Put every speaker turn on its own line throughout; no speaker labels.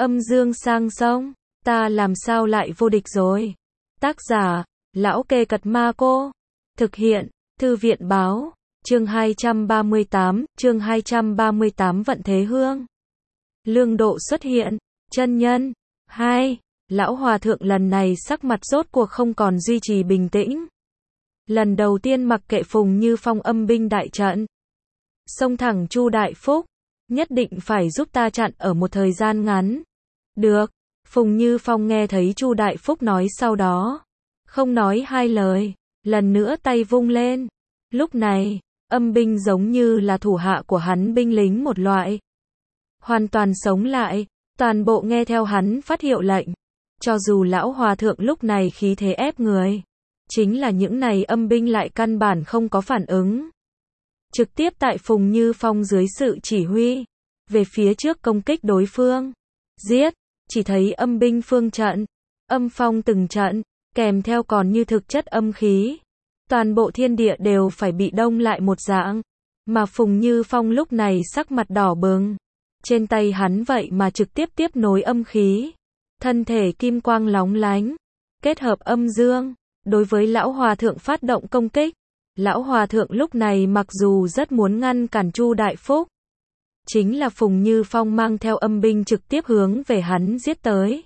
Âm dương sang sông, ta làm sao lại vô địch rồi. Tác giả, Lão Kê Cật Ma Cô. Thực hiện, Thư viện Báo. Chương 238 Vận Thế Hương. Lương Độ xuất hiện, chân nhân. 2. Lão Hòa Thượng lần này sắc mặt rốt cuộc không còn duy trì bình tĩnh. Lần đầu tiên mặc kệ Phùng Như Phong âm binh đại trận. Xông thẳng Chu Đại Phúc, nhất định phải giúp ta chặn ở một thời gian ngắn. Được, Phùng Như Phong nghe thấy Chu Đại Phúc nói sau đó. Không nói hai lời, lần nữa tay vung lên. Lúc này, âm binh giống như là thủ hạ của hắn binh lính một loại. Hoàn toàn sống lại, toàn bộ nghe theo hắn phát hiệu lệnh. Cho dù Lão Hòa Thượng lúc này khí thế ép người, chính là những này âm binh lại căn bản không có phản ứng. Trực tiếp tại Phùng Như Phong dưới sự chỉ huy, về phía trước công kích đối phương. Giết, chỉ thấy âm binh phương trận, âm phong từng trận, kèm theo còn như thực chất âm khí. Toàn bộ thiên địa đều phải bị đông lại một dạng. Mà Phùng Như Phong lúc này sắc mặt đỏ bừng. Trên tay hắn vậy mà trực tiếp tiếp nối âm khí. Thân thể kim quang lóng lánh, kết hợp âm dương, đối với Lão Hòa Thượng phát động công kích. Lão Hòa Thượng lúc này mặc dù rất muốn ngăn cản Chu Đại Phúc, chính là Phùng Như Phong mang theo âm binh trực tiếp hướng về hắn giết tới.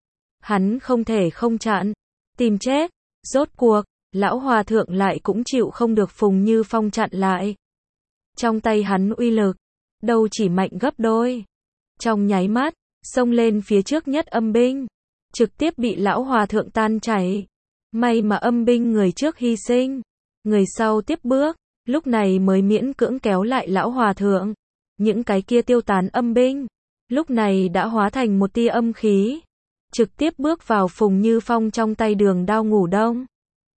Hắn không thể không chặn, tìm chết. Rốt cuộc, Lão Hòa Thượng lại cũng chịu không được Phùng Như Phong chặn lại. Trong tay hắn uy lực, đâu chỉ mạnh gấp đôi. Trong nháy mắt, xông lên phía trước nhất âm binh, trực tiếp bị Lão Hòa Thượng tan chảy. May mà âm binh người trước hy sinh, người sau tiếp bước, lúc này mới miễn cưỡng kéo lại Lão Hòa Thượng. Những cái kia tiêu tán âm binh, lúc này đã hóa thành một tia âm khí, trực tiếp bước vào Phùng Như Phong trong tay đường đao ngủ đông.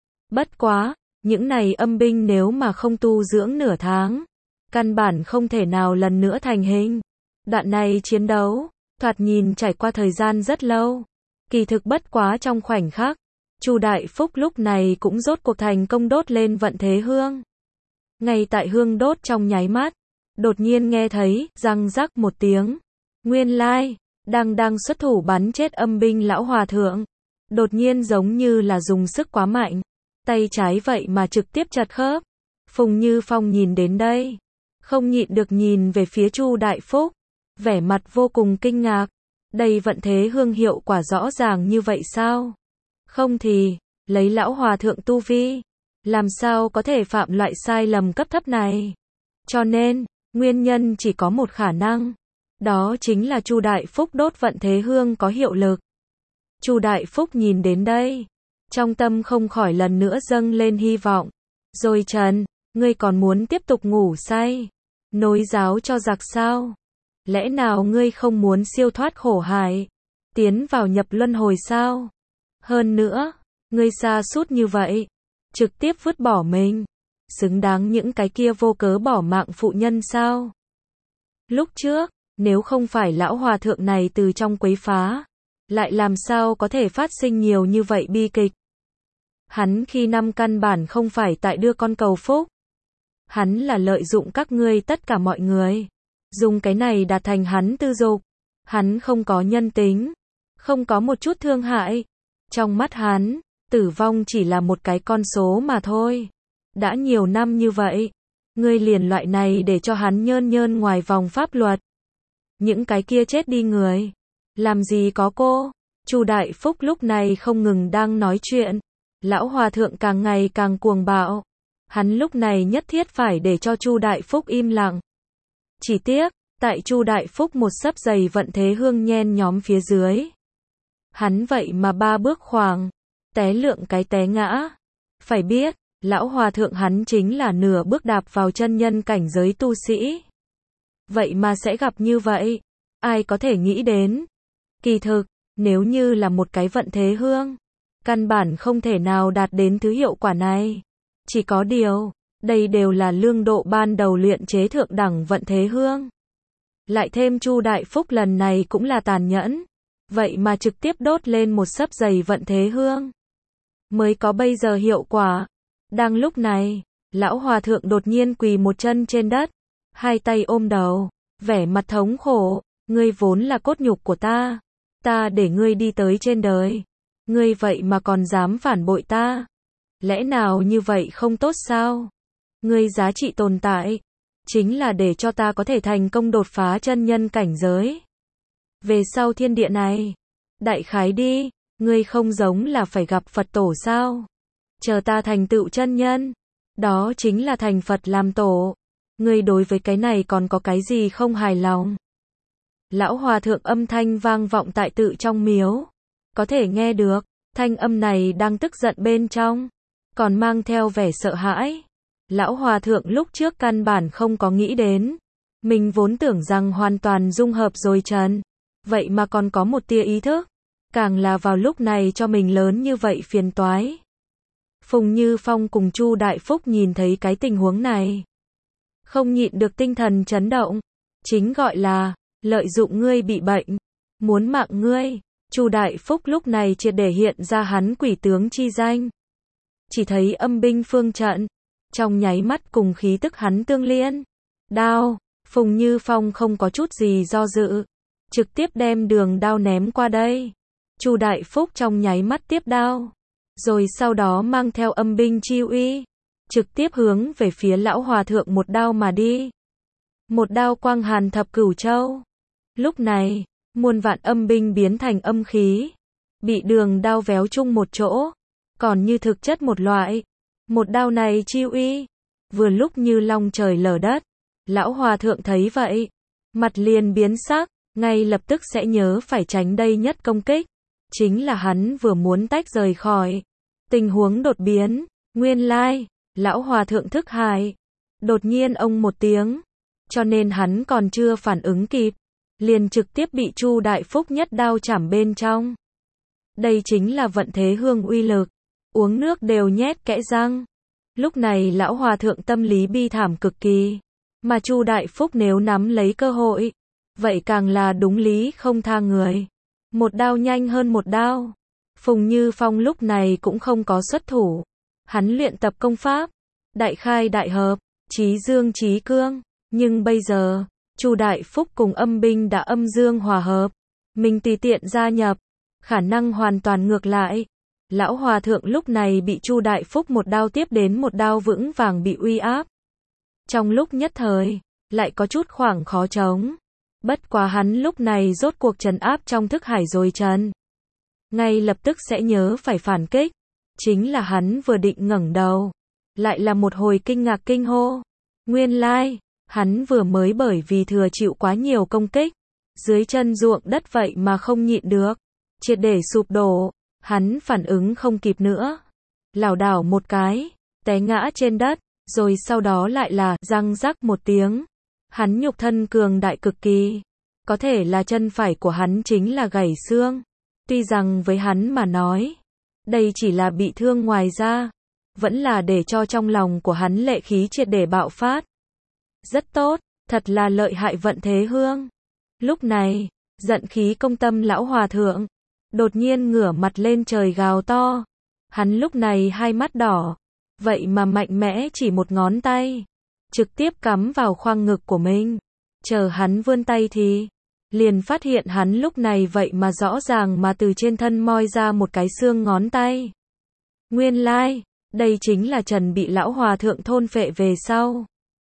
Bất quá, những này âm binh nếu mà không tu dưỡng nửa tháng, căn bản không thể nào lần nữa thành hình. Đoạn này chiến đấu, thoạt nhìn trải qua thời gian rất lâu, kỳ thực bất quá trong khoảnh khắc. Chu Đại Phúc lúc này cũng rốt cuộc thành công đốt lên vận thế hương. Ngay tại hương đốt trong nháy mắt, đột nhiên nghe thấy răng rắc một tiếng. Nguyên lai, đang xuất thủ bắn chết âm binh Lão Hòa Thượng, đột nhiên giống như là dùng sức quá mạnh, tay trái vậy mà trực tiếp chặt khớp. Phùng Như Phong nhìn đến đây, không nhịn được nhìn về phía Chu Đại Phúc, vẻ mặt vô cùng kinh ngạc. Đây vận thế hương hiệu quả rõ ràng như vậy sao? Không thì, lấy Lão Hòa Thượng tu vi, làm sao có thể phạm loại sai lầm cấp thấp này? Cho nên, nguyên nhân chỉ có một khả năng, đó chính là Chu Đại Phúc đốt vận thế hương có hiệu lực. Chu Đại Phúc nhìn đến đây, trong tâm không khỏi lần nữa dâng lên hy vọng. Rồi Trần, ngươi còn muốn tiếp tục ngủ say, nối giáo cho giặc sao? Lẽ nào ngươi không muốn siêu thoát khổ hải, tiến vào nhập luân hồi sao? Hơn nữa, ngươi sa sút như vậy, trực tiếp vứt bỏ mình, xứng đáng những cái kia vô cớ bỏ mạng phụ nhân sao? Lúc trước, nếu không phải Lão Hòa Thượng này từ trong quấy phá, lại làm sao có thể phát sinh nhiều như vậy bi kịch? Hắn khi năm căn bản không phải tại đưa con cầu phúc. Hắn là lợi dụng các ngươi tất cả mọi người, dùng cái này đạt thành hắn tư dục. Hắn không có nhân tính, không có một chút thương hại. Trong mắt hắn, tử vong chỉ là một cái con số mà thôi. Đã nhiều năm như vậy, ngươi liền loại này để cho hắn nhơn ngoài vòng pháp luật. Những cái kia chết đi người, làm gì có cô? Chu Đại Phúc lúc này không ngừng đang nói chuyện. Lão Hòa Thượng càng ngày càng cuồng bạo. Hắn lúc này nhất thiết phải để cho Chu Đại Phúc im lặng. Chỉ tiếc, tại Chu Đại Phúc một sấp giày vận thế hương nhen nhóm phía dưới, hắn vậy mà 3 bước khoảng, té lượng cái té ngã. Phải biết, Lão Hòa Thượng hắn chính là nửa bước đạp vào chân nhân cảnh giới tu sĩ. Vậy mà sẽ gặp như vậy, ai có thể nghĩ đến? Kỳ thực, nếu như là một cái vận thế hương, căn bản không thể nào đạt đến thứ hiệu quả này. Chỉ có điều, đây đều là Lương Độ ban đầu luyện chế thượng đẳng vận thế hương. Lại thêm Chu Đại Phúc lần này cũng là tàn nhẫn, vậy mà trực tiếp đốt lên một sấp giày vận thế hương, mới có bây giờ hiệu quả. Đang lúc này, Lão Hòa Thượng đột nhiên quỳ một chân trên đất, hai tay ôm đầu, vẻ mặt thống khổ. Ngươi vốn là cốt nhục của ta, ta để ngươi đi tới trên đời. Ngươi vậy mà còn dám phản bội ta. Lẽ nào như vậy không tốt sao? Ngươi giá trị tồn tại, chính là để cho ta có thể thành công đột phá chân nhân cảnh giới. Về sau thiên địa này, đại khái đi, ngươi không giống là phải gặp Phật tổ sao? Chờ ta thành tựu chân nhân, đó chính là thành Phật làm tổ. Ngươi đối với cái này còn có cái gì không hài lòng? Lão hòa thượng âm thanh vang vọng tại tự trong miếu. Có thể nghe được, thanh âm này đang tức giận bên trong, còn mang theo vẻ sợ hãi. Lão hòa thượng lúc trước căn bản không có nghĩ đến. Mình vốn tưởng rằng hoàn toàn dung hợp rồi trần. Vậy mà còn có một tia ý thức. Càng là vào lúc này cho mình lớn như vậy phiền toái. Phùng Như Phong cùng Chu Đại Phúc nhìn thấy cái tình huống này, không nhịn được tinh thần chấn động. Chính gọi là lợi dụng ngươi bị bệnh, muốn mạng ngươi. Chu Đại Phúc lúc này triệt để hiện ra hắn quỷ tướng chi danh. Chỉ thấy âm binh phương trận, trong nháy mắt cùng khí tức hắn tương liên. Đao, Phùng Như Phong không có chút gì do dự, trực tiếp đem đường đao ném qua đây. Chu Đại Phúc trong nháy mắt tiếp đao, rồi sau đó mang theo âm binh chi uy, trực tiếp hướng về phía lão hòa thượng một đao mà đi. Một đao quang hàn thập cửu châu. Lúc này, muôn vạn âm binh biến thành âm khí, bị đường đao véo chung một chỗ, còn như thực chất một loại. Một đao này chi uy, vừa lúc như long trời lở đất. Lão hòa thượng thấy vậy, mặt liền biến sắc, ngay lập tức sẽ nhớ phải tránh đây nhất công kích. Chính là hắn vừa muốn tách rời khỏi, tình huống đột biến, nguyên lai, lão hòa thượng thức hải, đột nhiên ông một tiếng, cho nên hắn còn chưa phản ứng kịp, liền trực tiếp bị Chu Đại Phúc nhất đao chảm bên trong. Đây chính là vận thế hương uy lực, uống nước đều nhét kẽ răng. Lúc này lão hòa thượng tâm lý bi thảm cực kỳ, mà Chu Đại Phúc nếu nắm lấy cơ hội, vậy càng là đúng lý không tha người. Một đao nhanh hơn một đao. Phùng Như Phong lúc này cũng không có xuất thủ. Hắn luyện tập công pháp, đại khai đại hợp, chí dương chí cương. Nhưng bây giờ, Chu Đại Phúc cùng âm binh đã âm dương hòa hợp. Mình tùy tiện gia nhập, khả năng hoàn toàn ngược lại. Lão hòa thượng lúc này bị Chu Đại Phúc một đao tiếp đến một đao vững vàng bị uy áp. Trong lúc nhất thời, lại có chút khoảng khó chống. Bất quá hắn lúc này rốt cuộc trấn áp trong thức hải rồi trần. Ngay lập tức sẽ nhớ phải phản kích. Chính là hắn vừa định ngẩng đầu, lại là một hồi kinh ngạc kinh hô. Nguyên lai, hắn vừa mới bởi vì thừa chịu quá nhiều công kích, dưới chân ruộng đất vậy mà không nhịn được, triệt để sụp đổ. Hắn phản ứng không kịp nữa, lảo đảo một cái, té ngã trên đất, rồi sau đó lại là răng rắc một tiếng. Hắn nhục thân cường đại cực kỳ, có thể là chân phải của hắn chính là gãy xương. Tuy rằng với hắn mà nói, đây chỉ là bị thương ngoài da, vẫn là để cho trong lòng của hắn lệ khí triệt để bạo phát. Rất tốt, thật là lợi hại vận thế hương. Lúc này, giận khí công tâm lão hòa thượng, đột nhiên ngửa mặt lên trời gào to. Hắn lúc này hai mắt đỏ, vậy mà mạnh mẽ chỉ một ngón tay, trực tiếp cắm vào khoang ngực của mình. Chờ hắn vươn tay thì, liền phát hiện hắn lúc này vậy mà rõ ràng mà từ trên thân moi ra một cái xương ngón tay. Nguyên lai, đây chính là Trần bị lão hòa thượng thôn phệ về sau.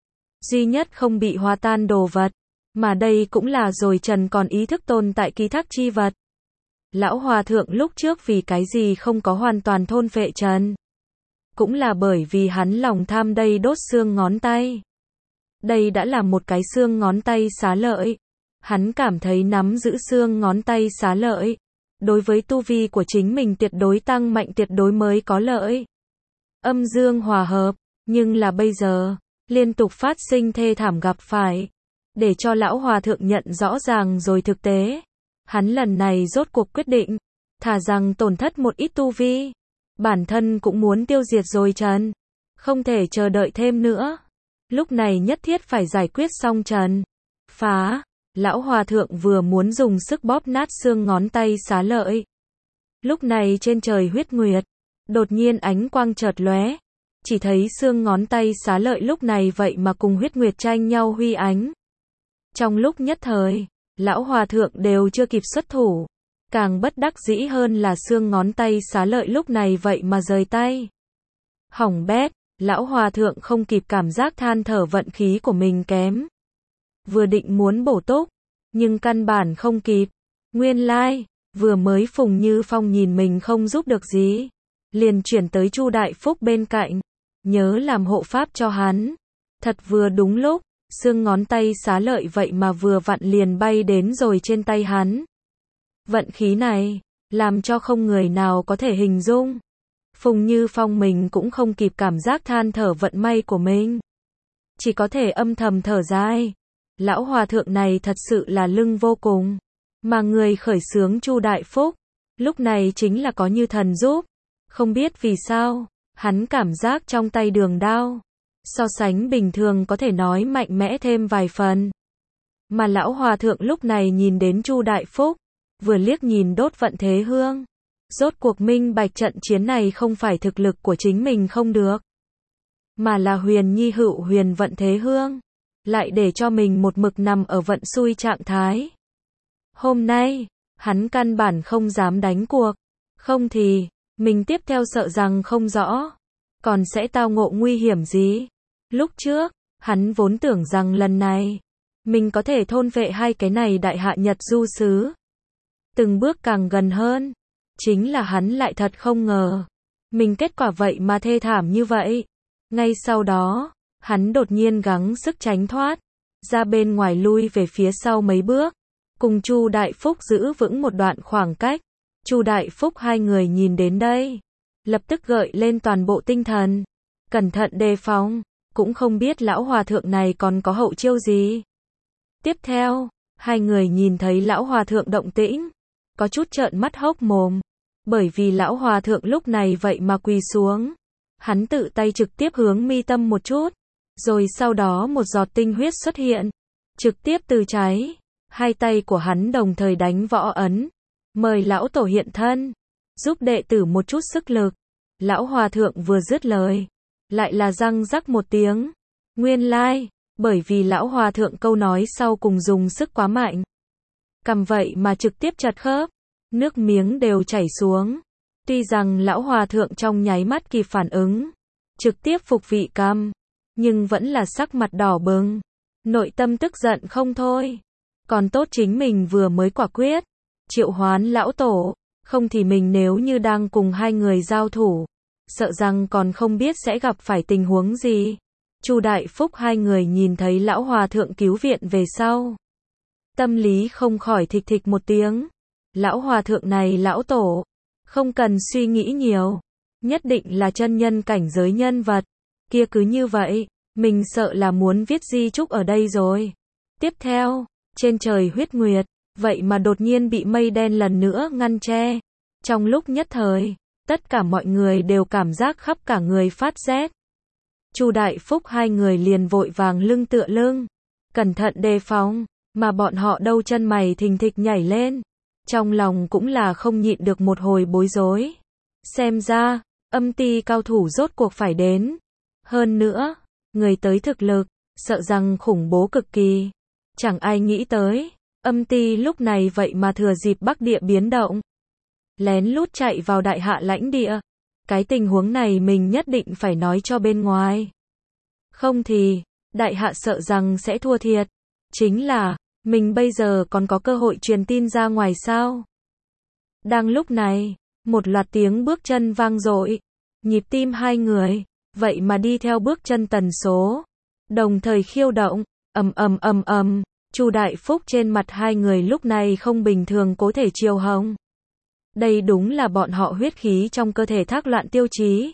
Duy nhất không bị hòa tan đồ vật, mà đây cũng là rồi Trần còn ý thức tồn tại ký thác chi vật. Lão hòa thượng lúc trước vì cái gì không có hoàn toàn thôn phệ Trần? Cũng là bởi vì hắn lòng tham đây đốt xương ngón tay. Đây đã là một cái xương ngón tay xá lợi. Hắn cảm thấy nắm giữ xương ngón tay xá lợi, đối với tu vi của chính mình tuyệt đối tăng mạnh tuyệt đối mới có lợi. Âm dương hòa hợp, nhưng là bây giờ, liên tục phát sinh thê thảm gặp phải. Để cho lão hòa thượng nhận rõ ràng rồi thực tế. Hắn lần này rốt cuộc quyết định, thà rằng tổn thất một ít tu vi. Bản thân cũng muốn tiêu diệt rồi Trần. Không thể chờ đợi thêm nữa. Lúc này nhất thiết phải giải quyết xong Trần. Phá, lão hòa thượng vừa muốn dùng sức bóp nát xương ngón tay xá lợi. Lúc này trên trời huyết nguyệt, đột nhiên ánh quang chợt lóe. Chỉ thấy xương ngón tay xá lợi lúc này vậy mà cùng huyết nguyệt tranh nhau huy ánh. Trong lúc nhất thời, lão hòa thượng đều chưa kịp xuất thủ. Càng bất đắc dĩ hơn là xương ngón tay xá lợi lúc này vậy mà rời tay. Hỏng bét, lão hòa thượng không kịp cảm giác than thở vận khí của mình kém. Vừa định muốn bổ túc, nhưng căn bản không kịp. Nguyên lai, vừa mới Phùng Như Phong nhìn mình không giúp được gì, liền chuyển tới Chu Đại Phúc bên cạnh, nhớ làm hộ pháp cho hắn. Thật vừa đúng lúc, xương ngón tay xá lợi vậy mà vừa vặn liền bay đến rồi trên tay hắn. Vận khí này, làm cho không người nào có thể hình dung. Phùng Như Phong mình cũng không kịp cảm giác than thở vận may của mình. Chỉ có thể âm thầm thở dài. Lão hòa thượng này thật sự là lưng vô cùng. Mà người khởi xướng Chu Đại Phúc, lúc này chính là có như thần giúp. Không biết vì sao, hắn cảm giác trong tay đường đao, so sánh bình thường có thể nói mạnh mẽ thêm vài phần. Mà lão hòa thượng lúc này nhìn đến Chu Đại Phúc, vừa liếc nhìn đốt vận thế hương. Rốt cuộc minh bạch trận chiến này không phải thực lực của chính mình không được, mà là huyền nhi hữu huyền vận thế hương, lại để cho mình một mực nằm ở vận xui trạng thái. Hôm nay, hắn căn bản không dám đánh cuộc, không thì, mình tiếp theo sợ rằng không rõ, còn sẽ tao ngộ nguy hiểm gì. Lúc trước, hắn vốn tưởng rằng lần này, mình có thể thôn vệ hai cái này đại hạ Nhật du sứ. Từng bước càng gần hơn, chính là hắn lại thật không ngờ. Mình kết quả vậy mà thê thảm như vậy. Ngay sau đó, hắn đột nhiên gắng sức tránh thoát, ra bên ngoài lui về phía sau mấy bước, cùng Chu Đại Phúc giữ vững một đoạn khoảng cách. Chu Đại Phúc hai người nhìn đến đây, lập tức gợi lên toàn bộ tinh thần, cẩn thận đề phòng, cũng không biết lão hòa thượng này còn có hậu chiêu gì. Tiếp theo, hai người nhìn thấy lão hòa thượng động tĩnh, có chút trợn mắt hốc mồm, bởi vì lão hòa thượng lúc này vậy mà quỳ xuống. Hắn tự tay trực tiếp hướng mi tâm một chút, rồi sau đó một giọt tinh huyết xuất hiện, trực tiếp từ cháy. Hai tay của hắn đồng thời đánh võ ấn, mời lão tổ hiện thân, giúp đệ tử một chút sức lực. Lão hòa thượng vừa dứt lời, lại là răng rắc một tiếng. Nguyên lai, bởi vì lão hòa thượng câu nói sau cùng dùng sức quá mạnh, cầm vậy mà trực tiếp chật khớp, nước miếng đều chảy xuống. Tuy rằng lão hòa thượng trong nháy mắt kịp phản ứng, trực tiếp phục vị cầm, nhưng vẫn là sắc mặt đỏ bừng, nội tâm tức giận không thôi. Còn tốt chính mình vừa mới quả quyết triệu hoán lão tổ, không thì mình nếu như đang cùng hai người giao thủ, sợ rằng còn không biết sẽ gặp phải tình huống gì. Chu Đại Phúc hai người nhìn thấy lão hòa thượng cứu viện về sau, tâm lý không khỏi thịch thịch một tiếng. Lão hòa thượng này lão tổ, không cần suy nghĩ nhiều, nhất định là chân nhân cảnh giới nhân vật. Kia cứ như vậy, mình sợ là muốn viết di chúc ở đây rồi. Tiếp theo, trên trời huyết nguyệt, vậy mà đột nhiên bị mây đen lần nữa ngăn che. Trong lúc nhất thời, tất cả mọi người đều cảm giác khắp cả người phát rét. Chu Đại Phúc hai người liền vội vàng lưng tựa lưng, cẩn thận đề phòng, mà bọn họ đâu chân mày thình thịch nhảy lên. Trong lòng cũng là không nhịn được một hồi bối rối. Xem ra, âm ti cao thủ rốt cuộc phải đến. Hơn nữa, người tới thực lực, sợ rằng khủng bố cực kỳ. Chẳng ai nghĩ tới, âm ti lúc này vậy mà thừa dịp Bắc địa biến động, lén lút chạy vào đại hạ lãnh địa. Cái tình huống này mình nhất định phải nói cho bên ngoài. Không thì, đại hạ sợ rằng sẽ thua thiệt. Chính là, mình bây giờ còn có cơ hội truyền tin ra ngoài sao? Đang lúc này, một loạt tiếng bước chân vang dội, nhịp tim hai người, vậy mà đi theo bước chân tần số, đồng thời khiêu động, ầm ầm ầm ầm. Chu Đại Phúc trên mặt hai người lúc này không bình thường cố thể chiều hồng. Đây đúng là bọn họ huyết khí trong cơ thể thác loạn tiêu chí.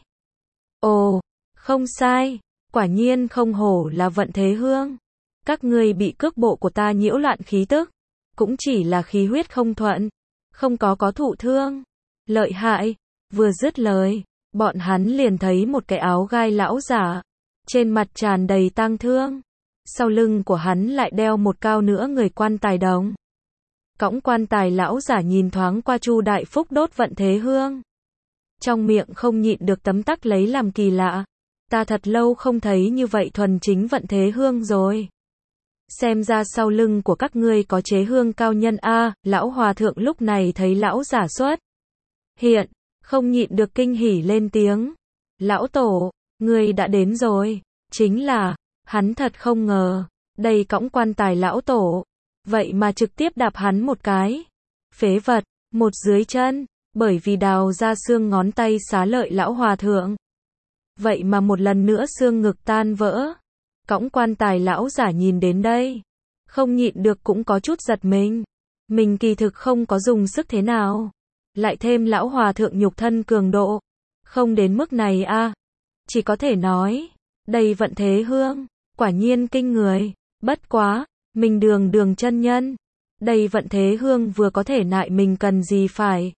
Ồ, không sai, quả nhiên không hổ là vận thế hương. Các ngươi bị cước bộ của ta nhiễu loạn khí tức, cũng chỉ là khí huyết không thuận, không có thụ thương. Lợi hại, vừa dứt lời, bọn hắn liền thấy một cái áo gai lão giả, trên mặt tràn đầy tang thương. Sau lưng của hắn lại đeo một cao nữa người quan tài đồng. Cõng quan tài lão giả nhìn thoáng qua Chu Đại Phúc đốt vận thế hương, trong miệng không nhịn được tấm tắc lấy làm kỳ lạ. Ta thật lâu không thấy như vậy thuần chính vận thế hương rồi. Xem ra sau lưng của các ngươi có chế hương cao nhân a. Lão hòa thượng lúc này thấy lão giả xuất hiện, không nhịn được kinh hỉ lên tiếng. Lão tổ, ngươi đã đến rồi. Chính là, hắn thật không ngờ, đây cõng quan tài lão tổ, vậy mà trực tiếp đạp hắn một cái. Phế vật, một dưới chân, bởi vì đào ra xương ngón tay xá lợi lão hòa thượng. Vậy mà một lần nữa xương ngực tan vỡ. Cõng quan tài lão giả nhìn đến đây, không nhịn được cũng có chút giật mình. Mình kỳ thực không có dùng sức thế nào. Lại thêm lão hòa thượng nhục thân cường độ. Không đến mức này a. Chỉ có thể nói, đây vận thế hương, quả nhiên kinh người. Bất quá, mình đường chân nhân. Đây vận thế hương vừa có thể nại mình cần gì phải.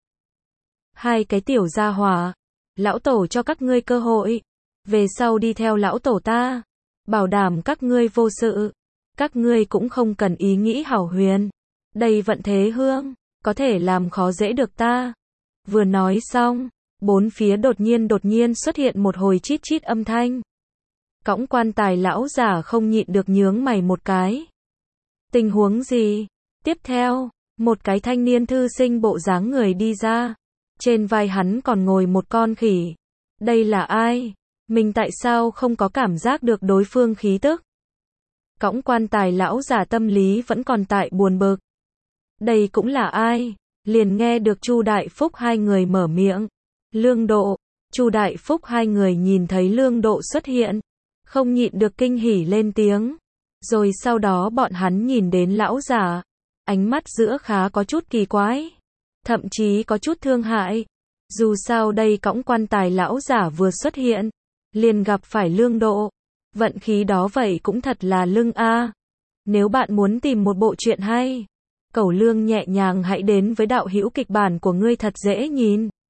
Hai cái tiểu gia hỏa, lão tổ cho các ngươi cơ hội. Về sau đi theo lão tổ ta. Bảo đảm các ngươi vô sự. Các ngươi cũng không cần ý nghĩ hảo huyền. Đây vận thế hương, có thể làm khó dễ được ta. Vừa nói xong, bốn phía đột nhiên xuất hiện một hồi chít chít âm thanh. Cõng quan tài lão giả không nhịn được nhướng mày một cái. Tình huống gì? Tiếp theo, một cái thanh niên thư sinh bộ dáng người đi ra. Trên vai hắn còn ngồi một con khỉ. Đây là ai? Mình tại sao không có cảm giác được đối phương khí tức? Cõng quan tài lão giả tâm lý vẫn còn tại buồn bực. Đây cũng là ai? Liền nghe được Chu Đại Phúc hai người mở miệng. Lương Độ. Chu Đại Phúc hai người nhìn thấy Lương Độ xuất hiện, không nhịn được kinh hỉ lên tiếng. Rồi sau đó bọn hắn nhìn đến lão giả, ánh mắt giữa khá có chút kỳ quái, thậm chí có chút thương hại. Dù sao đây cõng quan tài lão giả vừa xuất hiện, liền gặp phải Lương Độ. Vận khí đó vậy cũng thật là lưng a. Nếu bạn muốn tìm một bộ truyện hay, Cẩu Lương nhẹ nhàng hãy đến với đạo hữu kịch bản của ngươi thật dễ nhìn.